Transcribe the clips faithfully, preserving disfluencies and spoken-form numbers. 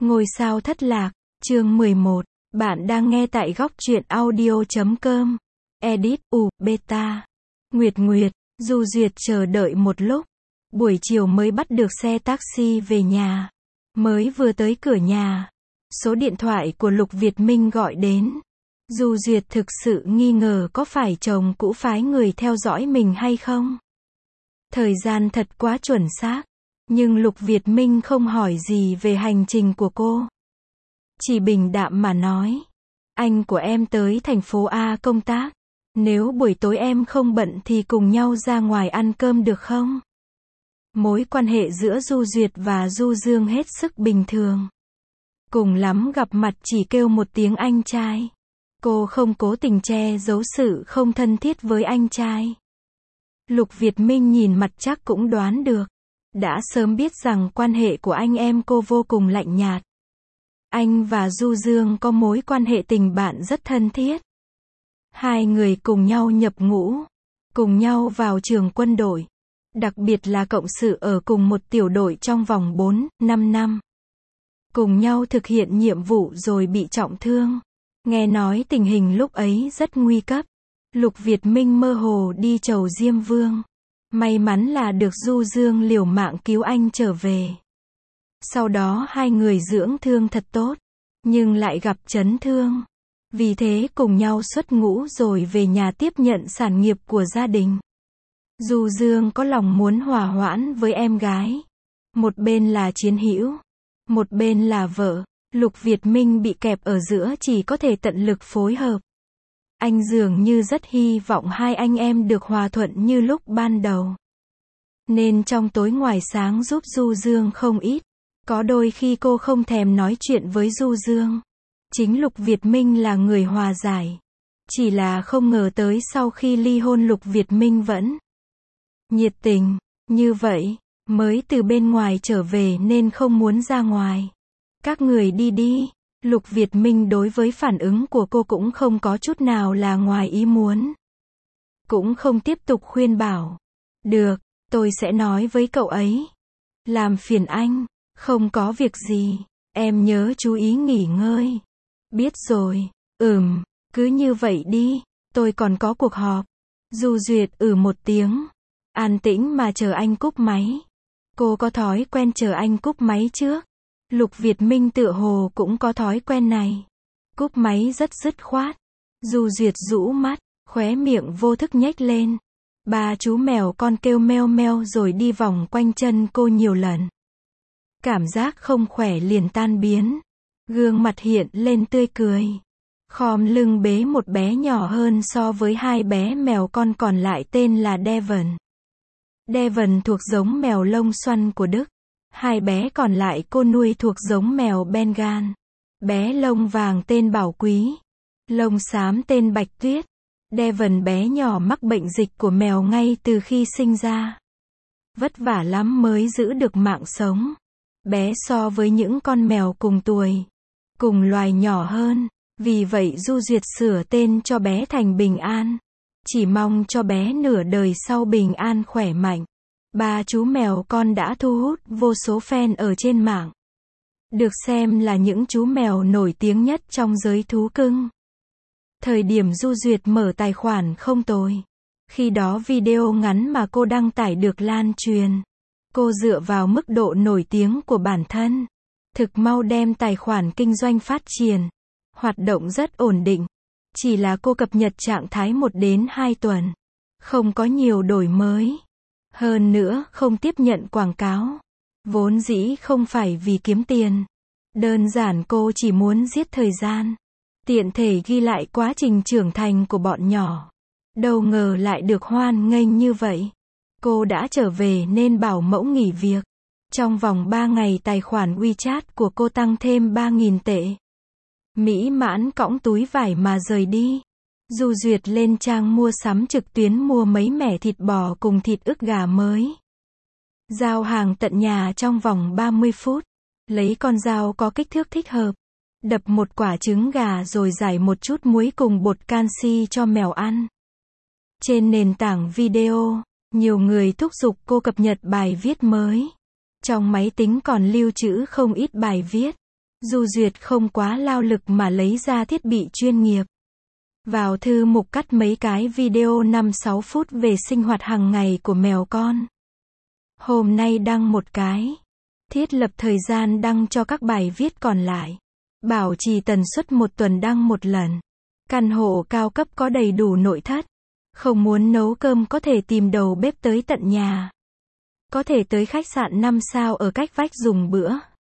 Ngôi sao thất lạc, chương mười một. Bạn đang nghe tại góc truyện audio chấm com. Edit, U, Beta. Nguyệt Nguyệt, Du Duyệt chờ đợi một lúc. Buổi chiều mới bắt được xe taxi về nhà. Mới vừa tới cửa nhà. Số điện thoại của Lục Việt Minh gọi đến. Du Duyệt thực sự nghi ngờ có phải chồng cũ phái người theo dõi mình hay không. Thời gian thật quá chuẩn xác. Nhưng Lục Việt Minh không hỏi gì về hành trình của cô. Chỉ bình đạm mà nói. Anh của em tới thành phố A công tác. Nếu buổi tối em không bận thì cùng nhau ra ngoài ăn cơm được không? Mối quan hệ giữa Du Duyệt và Du Dương hết sức bình thường. Cùng lắm gặp mặt chỉ kêu một tiếng anh trai. Cô không cố tình che giấu sự không thân thiết với anh trai. Lục Việt Minh nhìn mặt chắc cũng đoán được. Đã sớm biết rằng quan hệ của anh em cô vô cùng lạnh nhạt. Anh và Du Dương có mối quan hệ tình bạn rất thân thiết. Hai người cùng nhau nhập ngũ, cùng nhau vào trường quân đội. Đặc biệt là cộng sự ở cùng một tiểu đội trong vòng bốn, năm năm. Cùng nhau thực hiện nhiệm vụ rồi bị trọng thương. Nghe nói tình hình lúc ấy rất nguy cấp. Lục Việt Minh mơ hồ đi chầu Diêm Vương. May mắn là được Du Dương liều mạng cứu anh trở về. Sau đó hai người dưỡng thương thật tốt. Nhưng lại gặp chấn thương. Vì thế cùng nhau xuất ngũ rồi về nhà tiếp nhận sản nghiệp của gia đình. Du Dương có lòng muốn hòa hoãn với em gái. Một bên là chiến hữu. Một bên là vợ. Lục Việt Minh bị kẹp ở giữa chỉ có thể tận lực phối hợp. Anh dường như rất hy vọng hai anh em được hòa thuận như lúc ban đầu. Nên trong tối ngoài sáng giúp Du Dương không ít. Có đôi khi cô không thèm nói chuyện với Du Dương. Chính Lục Việt Minh là người hòa giải. Chỉ là không ngờ tới sau khi ly hôn Lục Việt Minh vẫn nhiệt tình. Như vậy, mới từ bên ngoài trở về nên không muốn ra ngoài. Các người đi đi. Lục Việt Minh đối với phản ứng của cô cũng không có chút nào là ngoài ý muốn. Cũng không tiếp tục khuyên bảo. Được, tôi sẽ nói với cậu ấy. Làm phiền anh. Không có việc gì. Em nhớ chú ý nghỉ ngơi. Biết rồi. Ừm, cứ như vậy đi. Tôi còn có cuộc họp. Du Duyệt ừ một tiếng. An tĩnh mà chờ anh cúp máy. Cô có thói quen chờ anh cúp máy trước. Lục Việt Minh tựa hồ cũng có thói quen này. Cúp máy rất dứt khoát. Du Duyệt rũ mắt, khóe miệng vô thức nhếch lên. Ba chú mèo con kêu meo meo rồi đi vòng quanh chân cô nhiều lần. Cảm giác không khỏe liền tan biến. Gương mặt hiện lên tươi cười. Khom lưng bế một bé nhỏ hơn so với hai bé mèo con còn lại tên là Devon. Devon thuộc giống mèo lông xoăn của Đức. Hai bé còn lại cô nuôi thuộc giống mèo Bengal. Bé lông vàng tên Bảo Quý. Lông xám tên Bạch Tuyết. Devon bé nhỏ mắc bệnh dịch của mèo ngay từ khi sinh ra. Vất vả lắm mới giữ được mạng sống. Bé so với những con mèo cùng tuổi, cùng loài nhỏ hơn. Vì vậy Du Duyệt sửa tên cho bé thành Bình An. Chỉ mong cho bé nửa đời sau bình an khỏe mạnh. Ba chú mèo con đã thu hút vô số fan ở trên mạng. Được xem là những chú mèo nổi tiếng nhất trong giới thú cưng. Thời điểm Du Duyệt mở tài khoản không tồi. Khi đó video ngắn mà cô đăng tải được lan truyền. Cô dựa vào mức độ nổi tiếng của bản thân. Thực mau đem tài khoản kinh doanh phát triển. Hoạt động rất ổn định. Chỉ là cô cập nhật trạng thái một đến hai tuần. Không có nhiều đổi mới. Hơn nữa, không tiếp nhận quảng cáo. Vốn dĩ không phải vì kiếm tiền. Đơn giản cô chỉ muốn giết thời gian. Tiện thể ghi lại quá trình trưởng thành của bọn nhỏ. Đâu ngờ lại được hoan nghênh như vậy. Cô đã trở về nên bảo mẫu nghỉ việc. Trong vòng ba ngày tài khoản WeChat của cô tăng thêm ba nghìn tệ. Mỹ mãn cõng túi vải mà rời đi. Du Duyệt lên trang mua sắm trực tuyến mua mấy mẻ thịt bò cùng thịt ức gà mới. Giao hàng tận nhà trong vòng ba mươi phút. Lấy con dao có kích thước thích hợp. Đập một quả trứng gà rồi rải một chút muối cùng bột canxi cho mèo ăn. Trên nền tảng video, nhiều người thúc giục cô cập nhật bài viết mới. Trong máy tính còn lưu trữ không ít bài viết. Du Duyệt không quá lao lực mà lấy ra thiết bị chuyên nghiệp. Vào thư mục cắt mấy cái video năm sáu phút về sinh hoạt hàng ngày của mèo con. Hôm nay đăng một cái. Thiết lập thời gian đăng cho các bài viết còn lại. Bảo trì tần suất một tuần đăng một lần. Căn hộ cao cấp có đầy đủ nội thất. Không muốn nấu cơm có thể tìm đầu bếp tới tận nhà. Có thể tới khách sạn năm sao ở cách vách dùng bữa.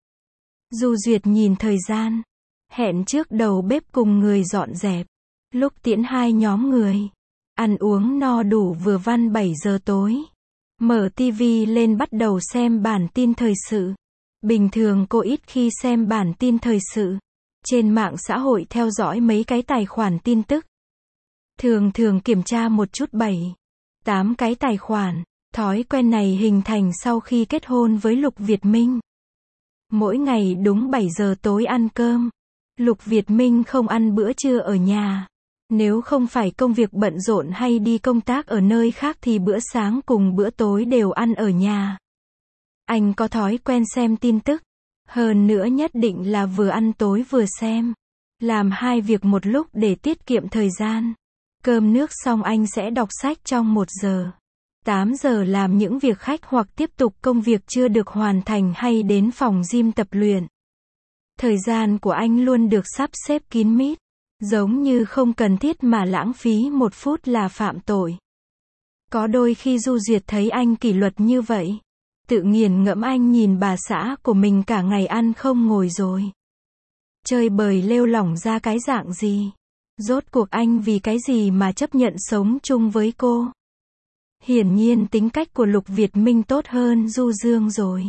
Du Duyệt nhìn thời gian. Hẹn trước đầu bếp cùng người dọn dẹp. Lúc tiễn hai nhóm người. Ăn uống no đủ vừa văn bảy giờ tối. Mở tivi lên bắt đầu xem bản tin thời sự. Bình thường cô ít khi xem bản tin thời sự. Trên mạng xã hội theo dõi mấy cái tài khoản tin tức. Thường thường kiểm tra một chút bảy, tám cái tài khoản. Thói quen này hình thành sau khi kết hôn với Lục Việt Minh. Mỗi ngày đúng bảy giờ tối ăn cơm. Lục Việt Minh không ăn bữa trưa ở nhà. Nếu không phải công việc bận rộn hay đi công tác ở nơi khác thì bữa sáng cùng bữa tối đều ăn ở nhà. Anh có thói quen xem tin tức. Hơn nữa nhất định là vừa ăn tối vừa xem. Làm hai việc một lúc để tiết kiệm thời gian. Cơm nước xong anh sẽ đọc sách trong một giờ. tám giờ làm những việc khách hoặc tiếp tục công việc chưa được hoàn thành hay đến phòng gym tập luyện. Thời gian của anh luôn được sắp xếp kín mít. Giống như không cần thiết mà lãng phí một phút là phạm tội. Có đôi khi Du Duyệt thấy anh kỷ luật như vậy. Tự nghiền ngẫm anh nhìn bà xã của mình cả ngày ăn không ngồi rồi. Chơi bời lêu lỏng ra cái dạng gì. Rốt cuộc anh vì cái gì mà chấp nhận sống chung với cô. Hiển nhiên tính cách của Lục Việt Minh tốt hơn Du Dương rồi.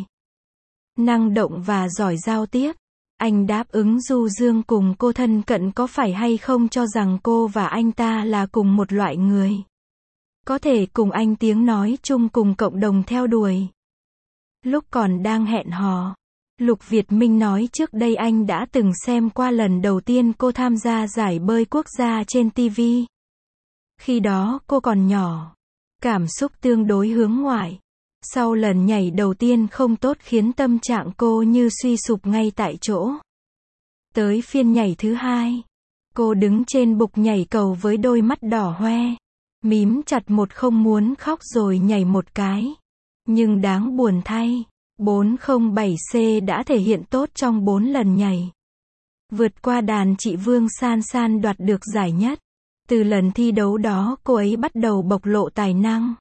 Năng động và giỏi giao tiếp. Anh đáp ứng Du Dương cùng cô thân cận có phải hay không cho rằng cô và anh ta là cùng một loại người. Có thể cùng anh tiếng nói chung cùng cộng đồng theo đuổi. Lúc còn đang hẹn hò, Lục Việt Minh nói trước đây anh đã từng xem qua lần đầu tiên cô tham gia giải bơi quốc gia trên ti vi. Khi đó cô còn nhỏ, cảm xúc tương đối hướng ngoại. Sau lần nhảy đầu tiên không tốt khiến tâm trạng cô như suy sụp ngay tại chỗ. Tới phiên nhảy thứ hai, cô đứng trên bục nhảy cầu với đôi mắt đỏ hoe, mím chặt một không muốn khóc rồi nhảy một cái. Nhưng đáng buồn thay, bốn không bảy C đã thể hiện tốt trong bốn lần nhảy. Vượt qua đàn chị Vương San San đoạt được giải nhất. Từ lần thi đấu đó cô ấy bắt đầu bộc lộ tài năng.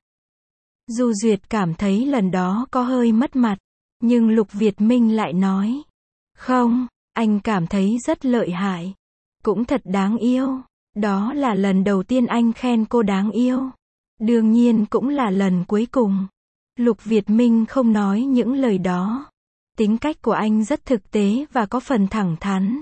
Du Duyệt cảm thấy lần đó có hơi mất mặt, nhưng Lục Việt Minh lại nói, không, anh cảm thấy rất lợi hại, cũng thật đáng yêu. Đó là lần đầu tiên anh khen cô đáng yêu. Đương nhiên cũng là lần cuối cùng. Lục Việt Minh không nói những lời đó. Tính cách của anh rất thực tế và có phần thẳng thắn.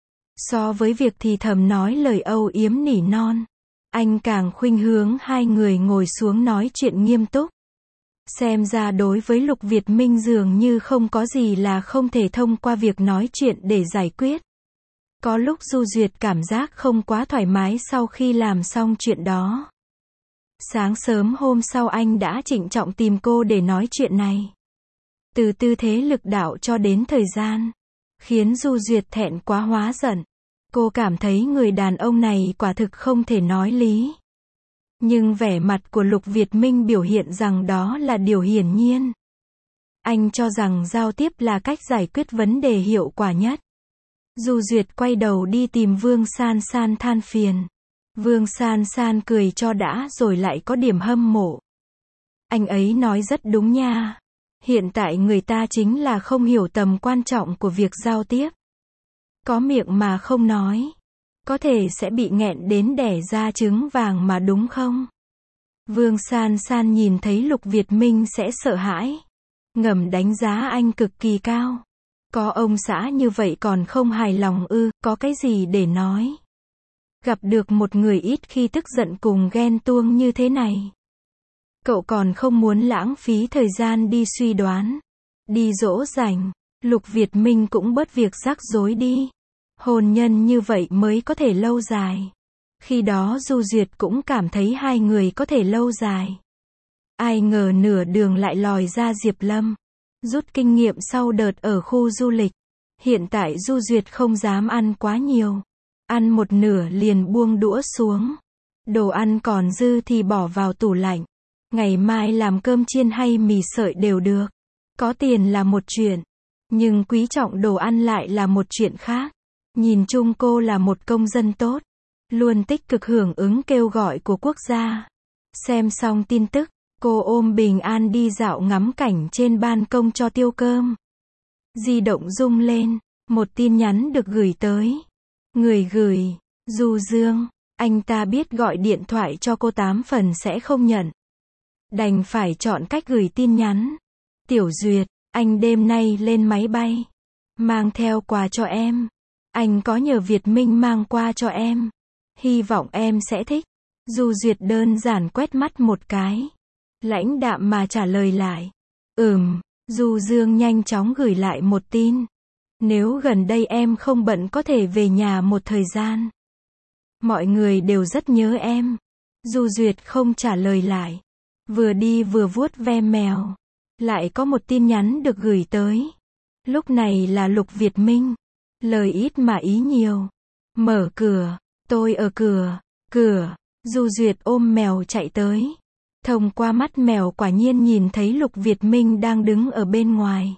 So với việc thì thầm nói lời âu yếm nỉ non, anh càng khuynh hướng hai người ngồi xuống nói chuyện nghiêm túc. Xem ra đối với Lục Việt Minh dường như không có gì là không thể thông qua việc nói chuyện để giải quyết. Có lúc Du Duyệt cảm giác không quá thoải mái sau khi làm xong chuyện đó. Sáng sớm hôm sau anh đã trịnh trọng tìm cô để nói chuyện này. Từ tư thế lực đạo cho đến thời gian, khiến Du Duyệt thẹn quá hóa giận. Cô cảm thấy người đàn ông này quả thực không thể nói lý. Nhưng vẻ mặt của Lục Việt Minh biểu hiện rằng đó là điều hiển nhiên. Anh cho rằng giao tiếp là cách giải quyết vấn đề hiệu quả nhất. Du Duyệt quay đầu đi tìm Vương San San than phiền. Vương San San cười cho đã rồi lại có điểm hâm mộ. Anh ấy nói rất đúng nha. Hiện tại người ta chính là không hiểu tầm quan trọng của việc giao tiếp. Có miệng mà không nói, có thể sẽ bị nghẹn đến đẻ ra trứng vàng mà đúng không? Vương San San nhìn thấy Lục Việt Minh sẽ sợ hãi. Ngầm đánh giá anh cực kỳ cao. Có ông xã như vậy còn không hài lòng ư, có cái gì để nói. Gặp được một người ít khi tức giận cùng ghen tuông như thế này. Cậu còn không muốn lãng phí thời gian đi suy đoán, đi dỗ dành. Lục Việt Minh cũng bớt việc rắc rối đi. Hôn nhân như vậy mới có thể lâu dài. Khi đó Du Duyệt cũng cảm thấy hai người có thể lâu dài. Ai ngờ nửa đường lại lòi ra Diệp Lâm. Rút kinh nghiệm sau đợt ở khu du lịch. Hiện tại Du Duyệt không dám ăn quá nhiều. Ăn một nửa liền buông đũa xuống. Đồ ăn còn dư thì bỏ vào tủ lạnh. Ngày mai làm cơm chiên hay mì sợi đều được. Có tiền là một chuyện, nhưng quý trọng đồ ăn lại là một chuyện khác. Nhìn chung cô là một công dân tốt, luôn tích cực hưởng ứng kêu gọi của quốc gia. Xem xong tin tức, cô ôm bình an đi dạo ngắm cảnh trên ban công cho tiêu cơm. Di động rung lên, một tin nhắn được gửi tới. Người gửi, Du Dương, anh ta biết gọi điện thoại cho cô tám phần sẽ không nhận. Đành phải chọn cách gửi tin nhắn. Tiểu Duyệt, anh đêm nay lên máy bay, mang theo quà cho em. Anh có nhờ Việt Minh mang qua cho em. Hy vọng em sẽ thích. Du Duyệt đơn giản quét mắt một cái. Lãnh đạm mà trả lời lại. Ừm, Du Dương nhanh chóng gửi lại một tin. Nếu gần đây em không bận có thể về nhà một thời gian. Mọi người đều rất nhớ em. Du Duyệt không trả lời lại. Vừa đi vừa vuốt ve mèo. Lại có một tin nhắn được gửi tới. Lúc này là Lục Việt Minh. Lời ít mà ý nhiều. Mở cửa, tôi ở cửa, cửa. Du Duyệt ôm mèo chạy tới. Thông qua mắt mèo quả nhiên nhìn thấy Lục Việt Minh đang đứng ở bên ngoài.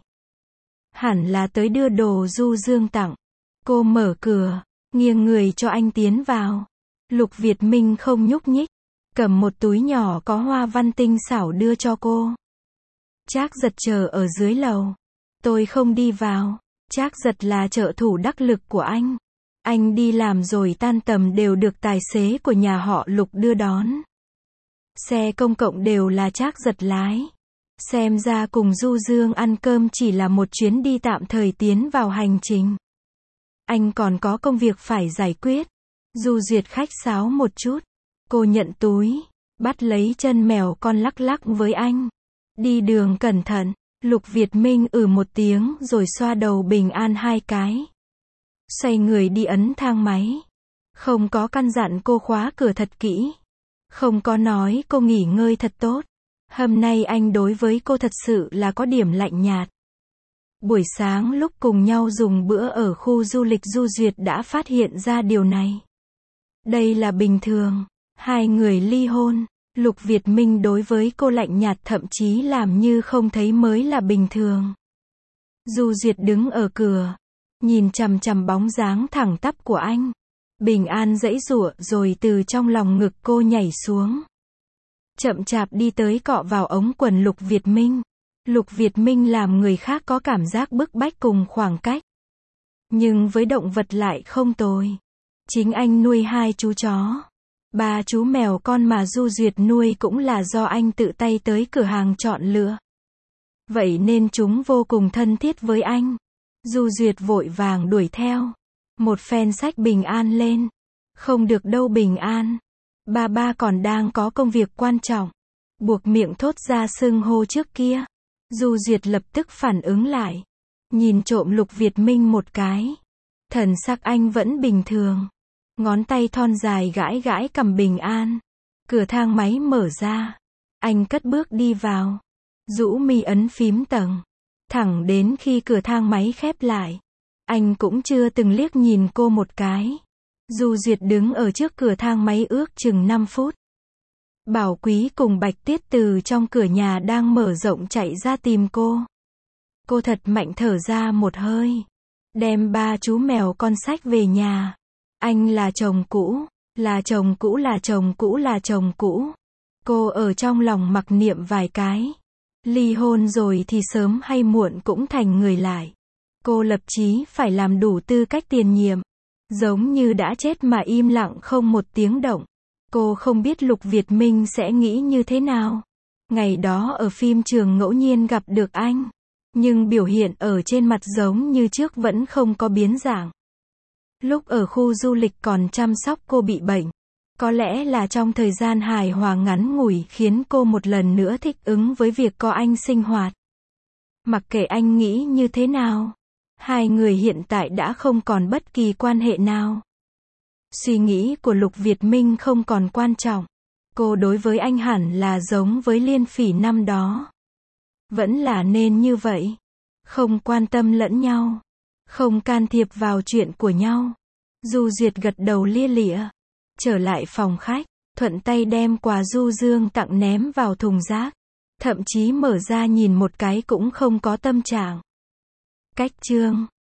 Hẳn là tới đưa đồ Du Dương tặng. Cô mở cửa, nghiêng người cho anh tiến vào. Lục Việt Minh không nhúc nhích, cầm một túi nhỏ có hoa văn tinh xảo đưa cho cô. Trác Giật chờ ở dưới lầu. Tôi không đi vào. Trác Giật là trợ thủ đắc lực của anh. Anh đi làm rồi tan tầm đều được tài xế của nhà họ Lục đưa đón. Xe công cộng đều là Trác Giật lái. Xem ra cùng Du Dương ăn cơm chỉ là một chuyến đi tạm thời tiến vào hành trình. Anh còn có công việc phải giải quyết. Du Duyệt khách sáo một chút. Cô nhận túi, bắt lấy chân mèo con lắc lắc với anh. Đi đường cẩn thận. Lục Việt Minh ừ một tiếng rồi xoa đầu bình an hai cái. Xoay người đi ấn thang máy. Không có căn dặn cô khóa cửa thật kỹ. Không có nói cô nghỉ ngơi thật tốt. Hôm nay anh đối với cô thật sự là có điểm lạnh nhạt. Buổi sáng lúc cùng nhau dùng bữa ở khu du lịch Du Duyệt đã phát hiện ra điều này. Đây là bình thường. Hai người ly hôn. Lục Việt Minh đối với cô lạnh nhạt thậm chí làm như không thấy mới là bình thường. Du Duyệt đứng ở cửa, nhìn chằm chằm bóng dáng thẳng tắp của anh. Bình an giãy giụa rồi từ trong lòng ngực cô nhảy xuống. Chậm chạp đi tới cọ vào ống quần Lục Việt Minh. Lục Việt Minh làm người khác có cảm giác bức bách cùng khoảng cách. Nhưng với động vật lại không tồi. Chính anh nuôi hai chú chó. Ba chú mèo con mà Du Duyệt nuôi cũng là do anh tự tay tới cửa hàng chọn lựa. Vậy nên chúng vô cùng thân thiết với anh. Du Duyệt vội vàng đuổi theo. Một phen xách Bình An lên. Không được đâu Bình An. Ba ba còn đang có công việc quan trọng. Buộc miệng thốt ra xưng hô trước kia. Du Duyệt lập tức phản ứng lại. Nhìn trộm Lục Việt Minh một cái. Thần sắc anh vẫn bình thường. Ngón tay thon dài gãi gãi cầm Bình An. Cửa thang máy mở ra. Anh cất bước đi vào. Rũ mi ấn phím tầng. Thẳng đến khi cửa thang máy khép lại. Anh cũng chưa từng liếc nhìn cô một cái. Du Duyệt đứng ở trước cửa thang máy ước chừng năm phút. Bảo Quý cùng Bạch Tiết từ trong cửa nhà đang mở rộng chạy ra tìm cô. Cô thật mạnh thở ra một hơi. Đem ba chú mèo con sách về nhà. Anh là chồng cũ, là chồng cũ là chồng cũ là chồng cũ. Cô ở trong lòng mặc niệm vài cái. Ly hôn rồi thì sớm hay muộn cũng thành người lại. Cô lập chí phải làm đủ tư cách tiền nhiệm. Giống như đã chết mà im lặng không một tiếng động. Cô không biết Lục Việt Minh sẽ nghĩ như thế nào. Ngày đó ở phim trường ngẫu nhiên gặp được anh. Nhưng biểu hiện ở trên mặt giống như trước vẫn không có biến dạng. Lúc ở khu du lịch còn chăm sóc cô bị bệnh. Có lẽ là trong thời gian hài hòa ngắn ngủi khiến cô một lần nữa thích ứng với việc có anh sinh hoạt. Mặc kệ anh nghĩ như thế nào, hai người hiện tại đã không còn bất kỳ quan hệ nào. Suy nghĩ của Lục Việt Minh không còn quan trọng. Cô đối với anh hẳn là giống với Liên Phỉ năm đó. Vẫn là nên như vậy. Không quan tâm lẫn nhau. không can thiệp vào chuyện của nhau. Du Duyệt gật đầu lia lịa. Trở lại phòng khách, thuận tay đem quà Du Dương tặng ném vào thùng rác. Thậm chí mở ra nhìn một cái cũng không có tâm trạng. Cách chương